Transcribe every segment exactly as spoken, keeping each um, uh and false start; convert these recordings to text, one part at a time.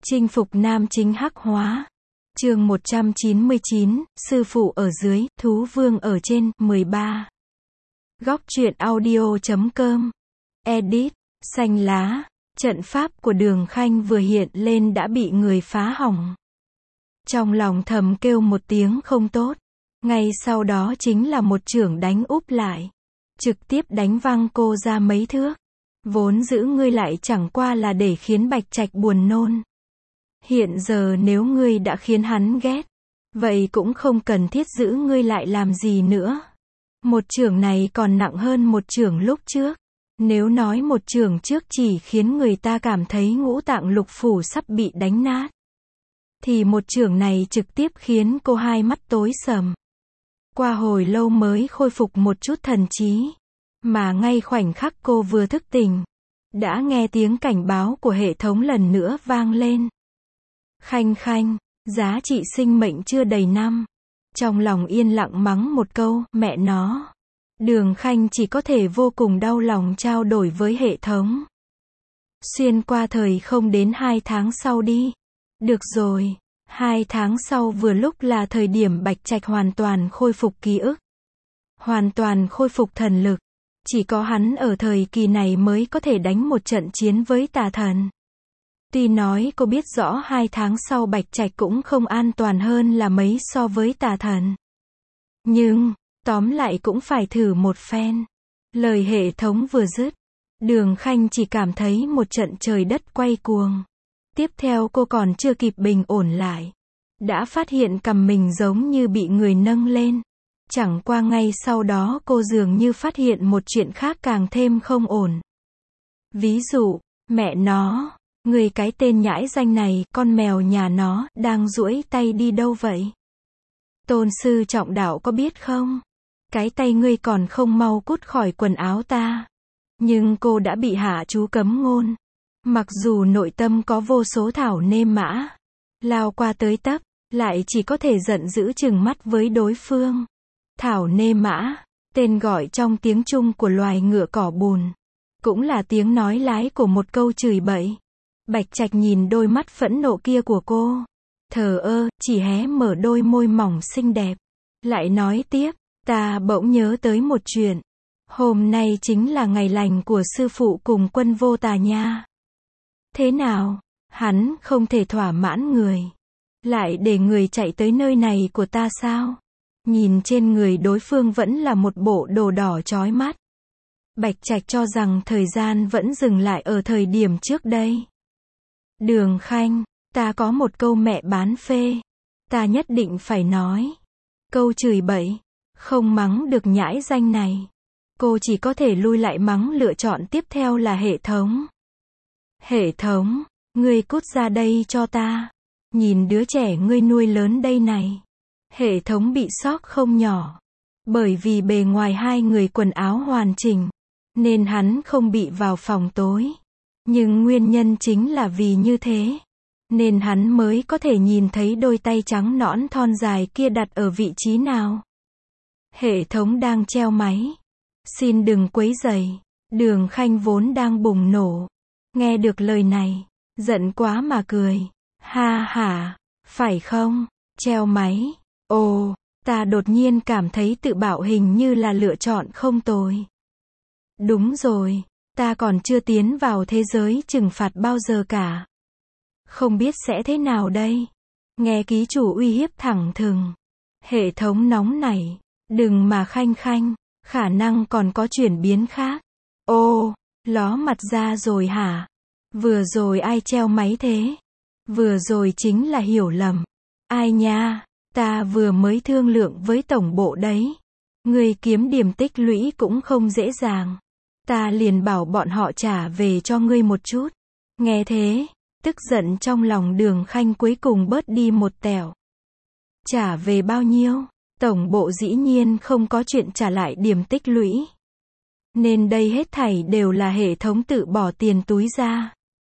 Chinh phục nam chính hắc hóa. Chương một trăm chín mươi chín, sư phụ ở dưới, thú vương ở trên, mười ba. Góc truyện audio chấm com. Edit, xanh lá. Trận pháp của Đường Khanh vừa hiện lên đã bị người phá hỏng. Trong lòng thầm kêu một tiếng không tốt. Ngay sau đó chính là một chưởng đánh úp lại. Trực tiếp đánh văng cô ra mấy thước. Vốn giữ ngươi lại chẳng qua là để khiến Bạch Trạch buồn nôn. Hiện giờ nếu ngươi đã khiến hắn ghét, vậy cũng không cần thiết giữ ngươi lại làm gì nữa. Một chưởng này còn nặng hơn một chưởng lúc trước. Nếu nói một chưởng trước chỉ khiến người ta cảm thấy ngũ tạng lục phủ sắp bị đánh nát, thì một chưởng này trực tiếp khiến cô hai mắt tối sầm. Qua hồi lâu mới khôi phục một chút thần trí. Mà ngay khoảnh khắc cô vừa thức tỉnh, đã nghe tiếng cảnh báo của hệ thống lần nữa vang lên. Khanh Khanh, giá trị sinh mệnh chưa đầy năm. Trong lòng yên lặng mắng một câu, mẹ nó. Đường Khanh chỉ có thể vô cùng đau lòng trao đổi với hệ thống. Xuyên qua thời không đến hai tháng sau đi. Được rồi, hai tháng sau vừa lúc là thời điểm Bạch Trạch hoàn toàn khôi phục ký ức. Hoàn toàn khôi phục thần lực. Chỉ có hắn ở thời kỳ này mới có thể đánh một trận chiến với tà thần. Tuy nói cô biết rõ hai tháng sau Bạch Trạch cũng không an toàn hơn là mấy so với tà thần. Nhưng, tóm lại cũng phải thử một phen. Lời hệ thống vừa dứt, Đường Khanh chỉ cảm thấy một trận trời đất quay cuồng. Tiếp theo cô còn chưa kịp bình ổn lại, đã phát hiện cằm mình giống như bị người nâng lên. Chẳng qua ngay sau đó cô dường như phát hiện một chuyện khác càng thêm không ổn. Ví dụ, mẹ nó, người cái tên nhãi danh này, con mèo nhà nó, đang duỗi tay đi đâu vậy? Tôn sư trọng đạo có biết không? Cái tay ngươi còn không mau cút khỏi quần áo ta. Nhưng cô đã bị hạ chú cấm ngôn. Mặc dù nội tâm có vô số thảo nêm mã, lao qua tới tấp, lại chỉ có thể giận dữ trừng mắt với đối phương. Thảo nêm mã, tên gọi trong tiếng Trung của loài ngựa cỏ bùn, cũng là tiếng nói lái của một câu chửi bậy. Bạch Trạch nhìn đôi mắt phẫn nộ kia của cô, thờ ơ, chỉ hé mở đôi môi mỏng xinh đẹp. Lại nói tiếp, ta bỗng nhớ tới một chuyện. Hôm nay chính là ngày lành của sư phụ cùng Quân Vô Tà nha. Thế nào, hắn không thể thỏa mãn người, lại để người chạy tới nơi này của ta sao? Nhìn trên người đối phương vẫn là một bộ đồ đỏ chói mắt. Bạch Trạch cho rằng thời gian vẫn dừng lại ở thời điểm trước đây. Đường Khanh, ta có một câu mẹ bán phê. Ta nhất định phải nói. Câu chửi bậy, không mắng được nhãi danh này. Cô chỉ có thể lui lại mắng lựa chọn tiếp theo là hệ thống. Hệ thống, ngươi cút ra đây cho ta. Nhìn đứa trẻ ngươi nuôi lớn đây này. Hệ thống bị sốc không nhỏ. Bởi vì bề ngoài hai người quần áo hoàn chỉnh, nên hắn không bị vào phòng tối. Nhưng nguyên nhân chính là vì như thế, nên hắn mới có thể nhìn thấy đôi tay trắng nõn thon dài kia đặt ở vị trí nào. Hệ thống đang treo máy. Xin đừng quấy rầy. Đường Khanh vốn đang bùng nổ. Nghe được lời này, giận quá mà cười. Ha ha, phải không? Treo máy. Ồ, ta đột nhiên cảm thấy tự bảo hình như là lựa chọn không tồi. Đúng rồi, ta còn chưa tiến vào thế giới trừng phạt bao giờ cả. Không biết sẽ thế nào đây? Nghe ký chủ uy hiếp thẳng thừng. Hệ thống nóng nảy. Đừng mà Khanh Khanh, khả năng còn có chuyển biến khác. Ô, ló mặt ra rồi hả? Vừa rồi ai treo máy thế? Vừa rồi chính là hiểu lầm. Ai nha? Ta vừa mới thương lượng với tổng bộ đấy. Người kiếm điểm tích lũy cũng không dễ dàng. Ta liền bảo bọn họ trả về cho ngươi một chút. Nghe thế, tức giận trong lòng Đường Khanh cuối cùng bớt đi một tẹo. Trả về bao nhiêu? Tổng bộ dĩ nhiên không có chuyện trả lại điểm tích lũy. Nên đây hết thảy đều là hệ thống tự bỏ tiền túi ra.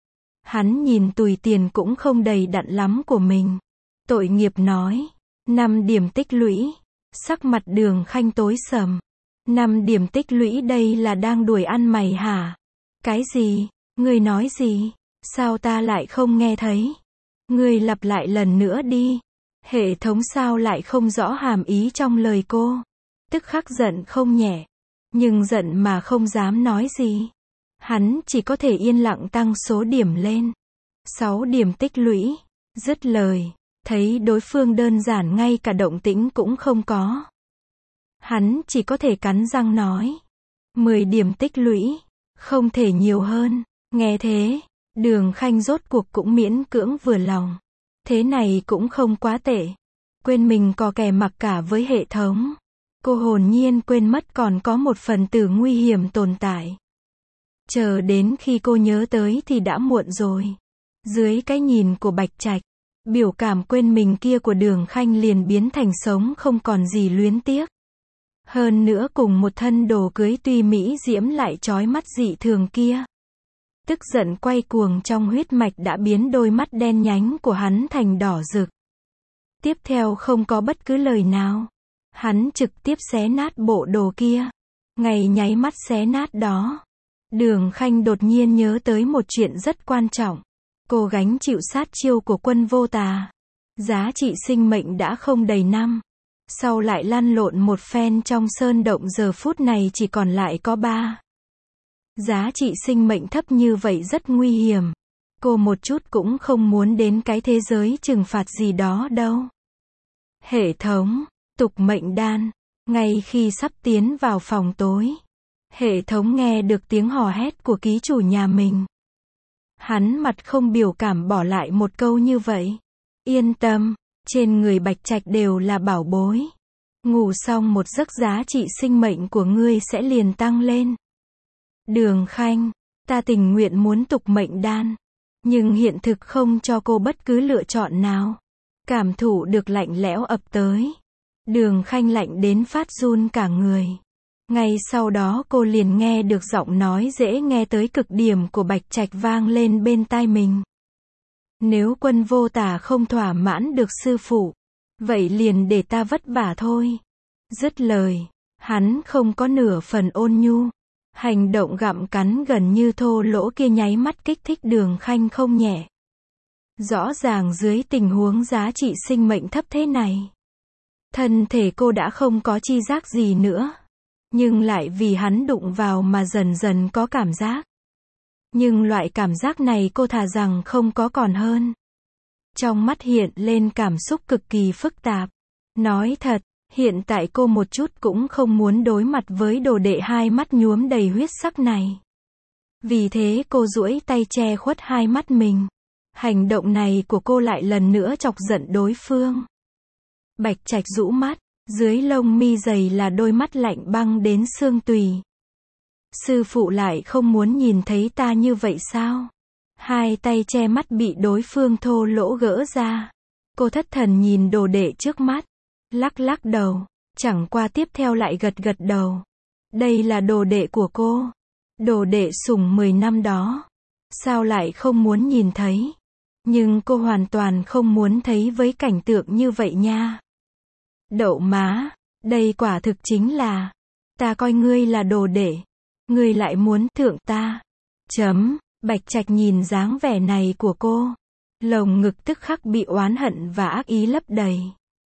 Hắn nhìn tùy tiền cũng không đầy đặn lắm của mình. Tội nghiệp nói. năm điểm tích lũy. Sắc mặt Đường Khanh tối sầm. năm điểm tích lũy đây là đang đuổi ăn mày hả? Cái gì? Ngươi nói gì? Sao ta lại không nghe thấy? Ngươi lặp lại lần nữa đi. Hệ thống sao lại không rõ hàm ý trong lời cô. Tức khắc giận không nhẹ. Nhưng giận mà không dám nói gì. Hắn chỉ có thể yên lặng tăng số điểm lên. sáu điểm tích lũy. Dứt lời. Thấy đối phương đơn giản ngay cả động tĩnh cũng không có. Hắn chỉ có thể cắn răng nói. mười điểm tích lũy. Không thể nhiều hơn. Nghe thế, Đường Khanh rốt cuộc cũng miễn cưỡng vừa lòng. Thế này cũng không quá tệ. Quên mình có kẻ mặc cả với hệ thống. Cô hồn nhiên quên mất còn có một phần tử nguy hiểm tồn tại. Chờ đến khi cô nhớ tới thì đã muộn rồi. Dưới cái nhìn của Bạch Trạch, biểu cảm quên mình kia của Đường Khanh liền biến thành sống không còn gì luyến tiếc. Hơn nữa cùng một thân đồ cưới tuy mỹ diễm lại chói mắt dị thường kia. Tức giận quay cuồng trong huyết mạch đã biến đôi mắt đen nhánh của hắn thành đỏ rực. Tiếp theo không có bất cứ lời nào. Hắn trực tiếp xé nát bộ đồ kia. Ngày nháy mắt xé nát đó. Đường Khanh đột nhiên nhớ tới một chuyện rất quan trọng. Cô gánh chịu sát chiêu của Quân Vô Tà. Giá trị sinh mệnh đã không đầy năm. Sau lại lăn lộn một phen trong sơn động giờ phút này chỉ còn lại có ba. Giá trị sinh mệnh thấp như vậy rất nguy hiểm. Cô một chút cũng không muốn đến cái thế giới trừng phạt gì đó đâu. Hệ thống, tục mệnh đan. Ngay khi sắp tiến vào phòng tối, hệ thống nghe được tiếng hò hét của ký chủ nhà mình. Hắn mặt không biểu cảm bỏ lại một câu như vậy. Yên tâm, trên người Bạch Trạch đều là bảo bối. Ngủ xong một giấc giá trị sinh mệnh của ngươi sẽ liền tăng lên. Đường Khanh, ta tình nguyện muốn tục mệnh đan. Nhưng hiện thực không cho cô bất cứ lựa chọn nào. Cảm thụ được lạnh lẽo ập tới. Đường Khanh lạnh đến phát run cả người. Ngay sau đó cô liền nghe được giọng nói dễ nghe tới cực điểm của Bạch Trạch vang lên bên tai mình. Nếu Quân Vô Tà không thỏa mãn được sư phụ, vậy liền để ta vất vả thôi. Dứt lời, hắn không có nửa phần ôn nhu. Hành động gặm cắn gần như thô lỗ kia nháy mắt kích thích Đường Khanh không nhẹ. Rõ ràng dưới tình huống giá trị sinh mệnh thấp thế này, thân thể cô đã không có chi giác gì nữa. Nhưng lại vì hắn đụng vào mà dần dần có cảm giác. Nhưng loại cảm giác này cô thà rằng không có còn hơn. Trong mắt hiện lên cảm xúc cực kỳ phức tạp. Nói thật, hiện tại cô một chút cũng không muốn đối mặt với đồ đệ hai mắt nhuốm đầy huyết sắc này. Vì thế cô duỗi tay che khuất hai mắt mình. Hành động này của cô lại lần nữa chọc giận đối phương. Bạch Trạch rũ mắt, dưới lông mi dày là đôi mắt lạnh băng đến xương tùy. Sư phụ lại không muốn nhìn thấy ta như vậy sao? Hai tay che mắt bị đối phương thô lỗ gỡ ra. Cô thất thần nhìn đồ đệ trước mắt. Lắc lắc đầu. Chẳng qua tiếp theo lại gật gật đầu. Đây là đồ đệ của cô. Đồ đệ sủng mười năm đó. Sao lại không muốn nhìn thấy? Nhưng cô hoàn toàn không muốn thấy với cảnh tượng như vậy nha. Đậu má. Đây quả thực chính là. Ta coi ngươi là đồ đệ. Ngươi lại muốn thượng ta. Chấm. Bạch Trạch nhìn dáng vẻ này của cô. Lồng ngực tức khắc bị oán hận và ác ý lấp đầy.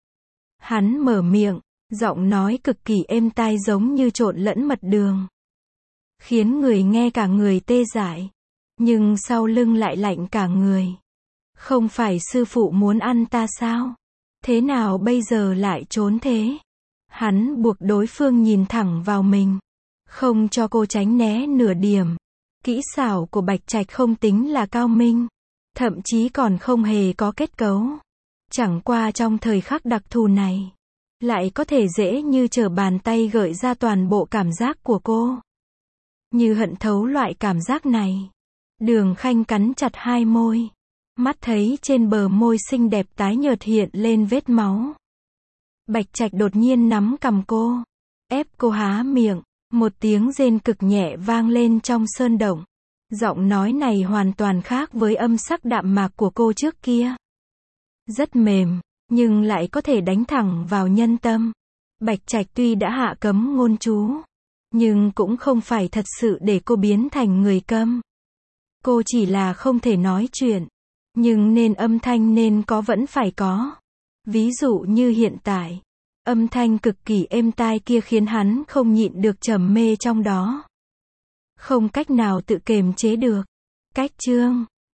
Hắn mở miệng. Giọng nói cực kỳ êm tai giống như trộn lẫn mật đường. Khiến người nghe cả người tê dại. Nhưng sau lưng lại lạnh cả người. Không phải sư phụ muốn ăn ta sao? Thế nào bây giờ lại trốn thế? Hắn buộc đối phương nhìn thẳng vào mình. Không cho cô tránh né nửa điểm. Kỹ xảo của Bạch Trạch không tính là cao minh. Thậm chí còn không hề có kết cấu. Chẳng qua trong thời khắc đặc thù này. Lại có thể dễ như trở bàn tay gợi ra toàn bộ cảm giác của cô. Như hận thấu loại cảm giác này. Đường Khanh cắn chặt hai môi. Mắt thấy trên bờ môi xinh đẹp tái nhợt hiện lên vết máu. Bạch Trạch đột nhiên nắm cằm cô. Ép cô há miệng. Một tiếng rên cực nhẹ vang lên trong sơn động. Giọng nói này hoàn toàn khác với âm sắc đạm mạc của cô trước kia. Rất mềm, nhưng lại có thể đánh thẳng vào nhân tâm. Bạch Trạch tuy đã hạ cấm ngôn chú, nhưng cũng không phải thật sự để cô biến thành người câm. Cô chỉ là không thể nói chuyện. Nhưng nên âm thanh nên có vẫn phải có. Ví dụ như hiện tại, âm thanh cực kỳ êm tai kia khiến hắn không nhịn được trầm mê trong đó. Không cách nào tự kiềm chế được. Cách chương